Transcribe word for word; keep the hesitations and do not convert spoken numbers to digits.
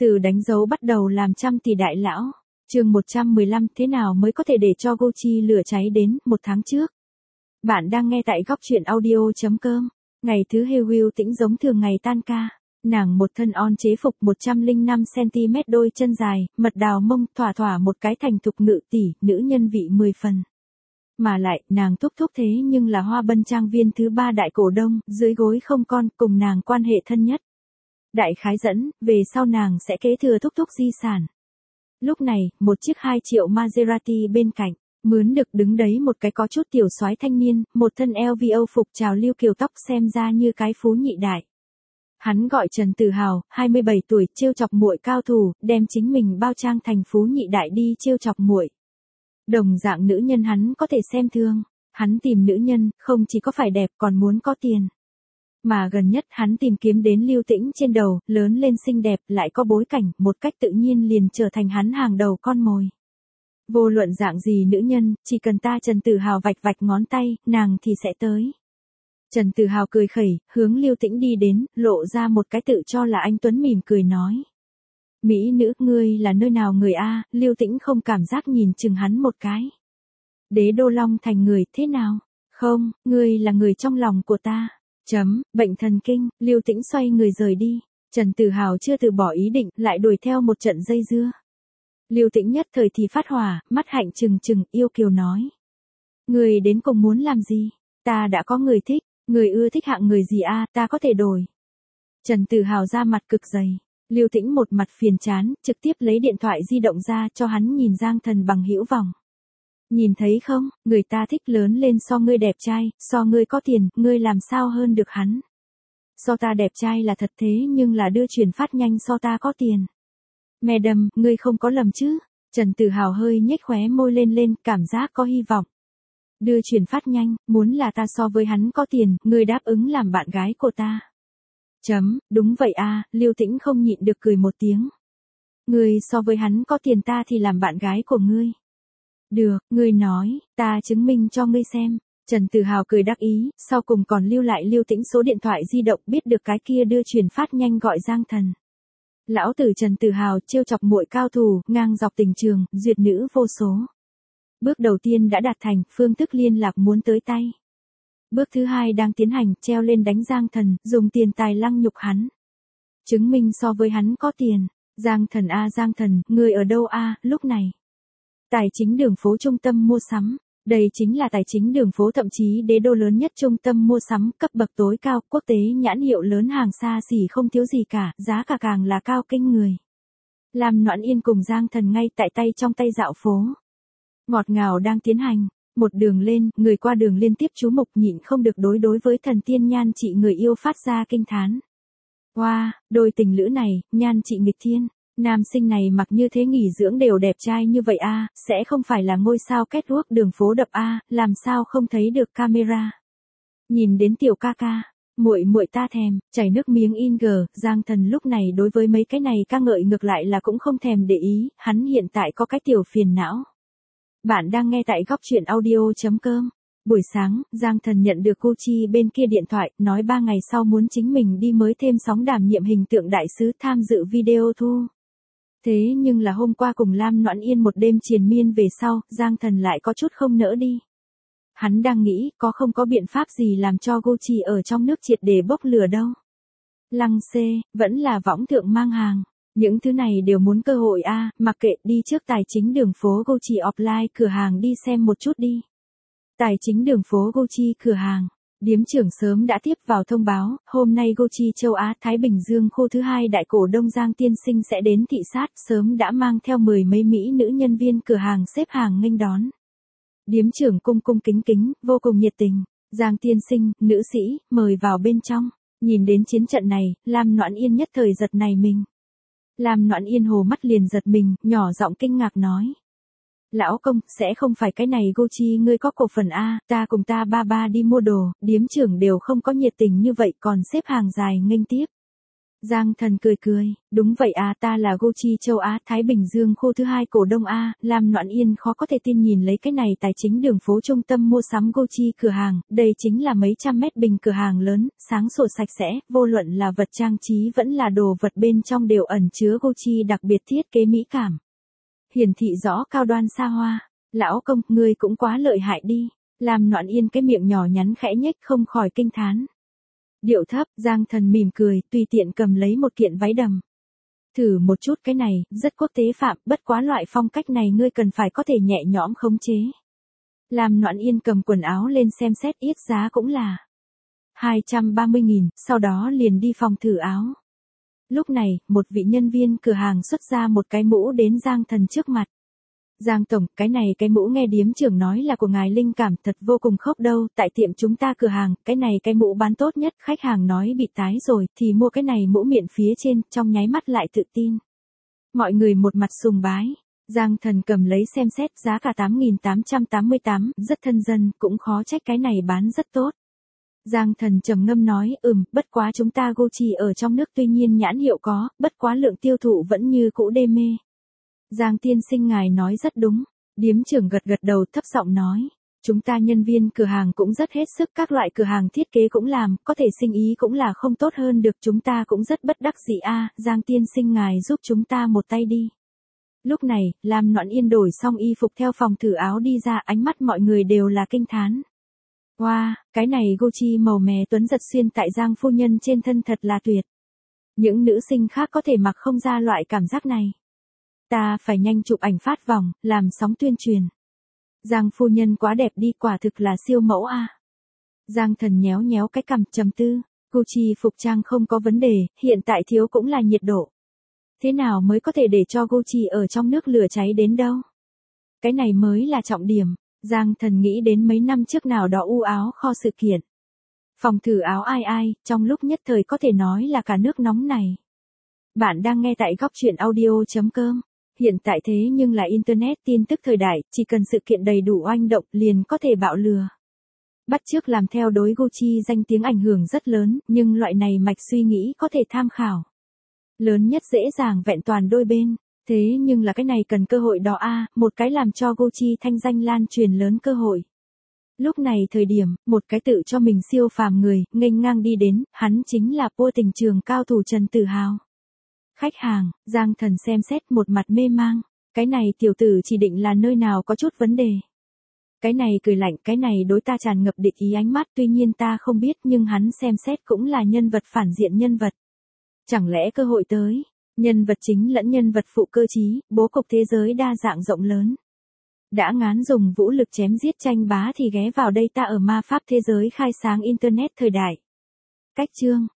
Từ đánh dấu bắt đầu làm trăm tỷ đại lão. Chương một trăm mười lăm thế nào mới có thể để cho Gucci lửa cháy đến một tháng trước. Bạn đang nghe tại góc truyện audio.com. Ngày thứ Halloween tĩnh giống thường ngày tan ca. Nàng một thân on chế phục một trăm lẻ năm xăng-ti-mét đôi chân dài, mật đào mông, thỏa thỏa một cái thành thục ngự tỷ, nữ nhân vị mười phần. Mà lại, nàng thúc thúc thế nhưng là Hoa Bân trang viên thứ ba đại cổ đông, dưới gối không con, cùng nàng quan hệ thân nhất. Đại khái dẫn, về sau nàng sẽ kế thừa thúc thúc di sản. Lúc này, một chiếc hai triệu Maserati bên cạnh, mướn được đứng đấy một cái có chút tiểu soái thanh niên, một thân eo vi âu phục trào lưu kiều tóc xem ra như cái phú nhị đại. Hắn gọi Trần Tử Hào, hai mươi bảy tuổi, trêu chọc muội cao thủ, đem chính mình bao trang thành phú nhị đại đi trêu chọc muội. Đồng dạng nữ nhân hắn có thể xem thương, hắn tìm nữ nhân, không chỉ có phải đẹp còn muốn có tiền. Mà gần nhất hắn tìm kiếm đến Lưu Tĩnh trên đầu, lớn lên xinh đẹp, lại có bối cảnh, một cách tự nhiên liền trở thành hắn hàng đầu con mồi. Vô luận dạng gì nữ nhân, chỉ cần ta Trần Tử Hào vạch vạch ngón tay, nàng thì sẽ tới. Trần Tử Hào cười khẩy, hướng Lưu Tĩnh đi đến, lộ ra một cái tự cho là anh tuấn mỉm cười nói. Mỹ nữ, ngươi là nơi nào người a? Lưu Tĩnh không cảm giác nhìn chừng hắn một cái. Đế Đô Long thành người, thế nào? Không, ngươi là người trong lòng của ta. Chấm, bệnh thần kinh, Lưu Tĩnh xoay người rời đi. Trần Tử Hào chưa từ bỏ ý định, lại đuổi theo một trận dây dưa. Lưu Tĩnh nhất thời thì phát hỏa, mắt hạnh trừng trừng, yêu kiều nói. Người đến cùng muốn làm gì? Ta đã có người thích, người ưa thích hạng người gì a? Ta có thể đổi. Trần Tử Hào ra mặt cực dày. Lưu Tĩnh một mặt phiền chán, trực tiếp lấy điện thoại di động ra cho hắn nhìn Giang Thần bằng hữu vọng. Nhìn thấy không, người ta thích lớn lên so ngươi đẹp trai, so ngươi có tiền, ngươi làm sao hơn được hắn. So ta đẹp trai là thật thế nhưng là đưa chuyển phát nhanh so ta có tiền. Madam, ngươi không có lầm chứ? Trần Tử Hào hơi nhếch khóe môi lên lên, cảm giác có hy vọng. Đưa chuyển phát nhanh, muốn là ta so với hắn có tiền, ngươi đáp ứng làm bạn gái của ta. Chấm, đúng vậy a, Lưu Tĩnh không nhịn được cười một tiếng. Ngươi so với hắn có tiền ta thì làm bạn gái của ngươi. Được, ngươi nói, ta chứng minh cho ngươi xem. Trần Tử Hào cười đắc ý, sau cùng còn lưu lại Lưu Tĩnh số điện thoại di động, biết được cái kia đưa chuyển phát nhanh gọi Giang Thần. Lão tử Trần Tử Hào trêu chọc muội cao thủ, ngang dọc tình trường, duyệt nữ vô số. Bước đầu tiên đã đạt thành, phương thức liên lạc muốn tới tay. Bước thứ hai đang tiến hành, treo lên đánh Giang Thần, dùng tiền tài lăng nhục hắn. Chứng minh so với hắn có tiền. Giang Thần a Giang Thần, người ở đâu a? Lúc này. Tài chính đường phố trung tâm mua sắm. Đây chính là tài chính đường phố, thậm chí đế đô lớn nhất trung tâm mua sắm, cấp bậc tối cao, quốc tế nhãn hiệu lớn, hàng xa xỉ không thiếu gì cả, giá cả càng là cao kinh người. Lam Noãn Yên cùng Giang Thần ngay tại tay trong tay dạo phố. Ngọt ngào đang tiến hành. Một đường lên, người qua đường liên tiếp chú mục, nhịn không được đối đối với thần tiên nhan trị người yêu phát ra kinh thán. Wow, đôi tình lữ này, nhan trị nghịch thiên. Nam sinh này mặc như thế nghỉ dưỡng đều đẹp trai như vậy a, sẽ không phải là ngôi sao catwalk đường phố đập a, làm sao không thấy được camera. Nhìn đến tiểu ca ca, muội muội ta thèm, chảy nước miếng in gờ, Giang Thần lúc này đối với mấy cái này ca ngợi ngược lại là cũng không thèm để ý, hắn hiện tại có cái tiểu phiền não. Bạn đang nghe tại góc truyện audio.com. Buổi sáng, Giang Thần nhận được Gucci bên kia điện thoại, nói ba ngày sau muốn chính mình đi mới thêm sóng đảm nhiệm hình tượng đại sứ tham dự video thu. Thế nhưng là hôm qua cùng Lam Noãn Yên một đêm triền miên về sau, Giang Thần lại có chút không nỡ đi. Hắn đang nghĩ có không có biện pháp gì làm cho Gucci ở trong nước triệt để bốc lửa đâu. Lăng xê, vẫn là võng thượng mang hàng. Những thứ này đều muốn cơ hội a, à, mặc kệ, đi trước tài chính đường phố Gucci offline cửa hàng đi xem một chút đi. Tài chính đường phố Gucci cửa hàng. Điếm trưởng sớm đã tiếp vào thông báo, hôm nay Gucci châu Á Thái Bình Dương khu thứ hai đại cổ đông Giang tiên sinh sẽ đến thị sát, sớm đã mang theo mười mấy mỹ nữ nhân viên cửa hàng xếp hàng nghênh đón. Điếm trưởng cung cung kính kính, vô cùng nhiệt tình. Giang tiên sinh, nữ sĩ, mời vào bên trong. Nhìn đến chiến trận này, Lam Noãn Yên nhất thời giật này mình. Lam Noãn Yên hồ mắt liền giật mình, nhỏ giọng kinh ngạc nói. Lão công, sẽ không phải cái này Gucci ngươi có cổ phần a, ta cùng ta ba ba đi mua đồ, điếm trưởng đều không có nhiệt tình như vậy còn xếp hàng dài nghênh tiếp. Giang Thần cười cười, đúng vậy à, ta là Gucci châu Á Thái Bình Dương khu thứ hai cổ đông A, Lam Noãn Yên khó có thể tin nhìn lấy cái này tài chính đường phố trung tâm mua sắm Gucci cửa hàng, đây chính là mấy trăm mét bình cửa hàng lớn, sáng sủa sạch sẽ, vô luận là vật trang trí vẫn là đồ vật bên trong đều ẩn chứa Gucci đặc biệt thiết kế mỹ cảm. Hiển thị rõ cao đoan xa hoa, lão công, ngươi cũng quá lợi hại đi, Lam Noãn Yên cái miệng nhỏ nhắn khẽ nhếch không khỏi kinh thán. Điệu thấp, Giang Thần mỉm cười, tùy tiện cầm lấy một kiện váy đầm. Thử một chút cái này, rất quốc tế phạm, bất quá loại phong cách này ngươi cần phải có thể nhẹ nhõm khống chế. Lam Noãn Yên cầm quần áo lên xem xét, yết giá cũng là hai trăm ba mươi nghìn, sau đó liền đi phòng thử áo. Lúc này, một vị nhân viên cửa hàng xuất ra một cái mũ đến Giang Thần trước mặt. Giang tổng, cái này cái mũ nghe điếm trưởng nói là của ngài linh cảm thật vô cùng khốc đâu, tại tiệm chúng ta cửa hàng, cái này cái mũ bán tốt nhất, khách hàng nói bị tái rồi, thì mua cái này mũ miệng phía trên, trong nháy mắt lại tự tin. Mọi người một mặt sùng bái, Giang Thần cầm lấy xem xét, giá cả tám nghìn tám trăm tám mươi tám, rất thân dân, cũng khó trách cái này bán rất tốt. Giang Thần trầm ngâm nói, ừm, bất quá chúng ta Gucci ở trong nước tuy nhiên nhãn hiệu có, bất quá lượng tiêu thụ vẫn như cũ đê mê. Giang tiên sinh ngài nói rất đúng, điếm trưởng gật gật đầu thấp giọng nói, chúng ta nhân viên cửa hàng cũng rất hết sức, các loại cửa hàng thiết kế cũng làm, có thể sinh ý cũng là không tốt hơn được, chúng ta cũng rất bất đắc dĩ a, Giang tiên sinh ngài giúp chúng ta một tay đi. Lúc này, Lam Noãn Yên đổi xong y phục theo phòng thử áo đi ra, ánh mắt mọi người đều là kinh thán. Wow, cái này Gucci màu mè tuấn giật xuyên tại Giang phu nhân trên thân thật là tuyệt. Những nữ sinh khác có thể mặc không ra loại cảm giác này. Ta phải nhanh chụp ảnh phát vòng, làm sóng tuyên truyền. Giang phu nhân quá đẹp đi, quả thực là siêu mẫu a. Giang Thần nhéo nhéo cái cằm trầm tư, Gucci phục trang không có vấn đề, hiện tại thiếu cũng là nhiệt độ. Thế nào mới có thể để cho Gucci ở trong nước lửa cháy đến đâu? Cái này mới là trọng điểm. Giang Thần nghĩ đến mấy năm trước nào đó u áo kho sự kiện. Phòng thử áo ai ai, trong lúc nhất thời có thể nói là cả nước nóng này. Bạn đang nghe tại góc truyện audio chấm com. Hiện tại thế nhưng là Internet tin tức thời đại, chỉ cần sự kiện đầy đủ oanh động liền có thể bạo lừa. Bắt chước làm theo đối Gucci danh tiếng ảnh hưởng rất lớn, nhưng loại này mạch suy nghĩ có thể tham khảo. Lớn nhất dễ dàng vẹn toàn đôi bên. Thế nhưng là cái này cần cơ hội đó a, một cái làm cho Gucci thanh danh lan truyền lớn cơ hội. Lúc này thời điểm, một cái tự cho mình siêu phàm người, nghênh ngang đi đến, hắn chính là vua tình trường cao thủ Trần Tử Hào. Khách hàng, Giang Thần xem xét một mặt mê mang, cái này tiểu tử chỉ định là nơi nào có chút vấn đề. Cái này cười lạnh, cái này đối ta tràn ngập địch ý ánh mắt, tuy nhiên ta không biết nhưng hắn xem xét cũng là nhân vật phản diện nhân vật. Chẳng lẽ cơ hội tới? Nhân vật chính lẫn nhân vật phụ cơ trí, bố cục thế giới đa dạng rộng lớn. Đã ngán dùng vũ lực chém giết tranh bá thì ghé vào đây ta ở ma pháp thế giới khai sáng Internet thời đại. Cách chương.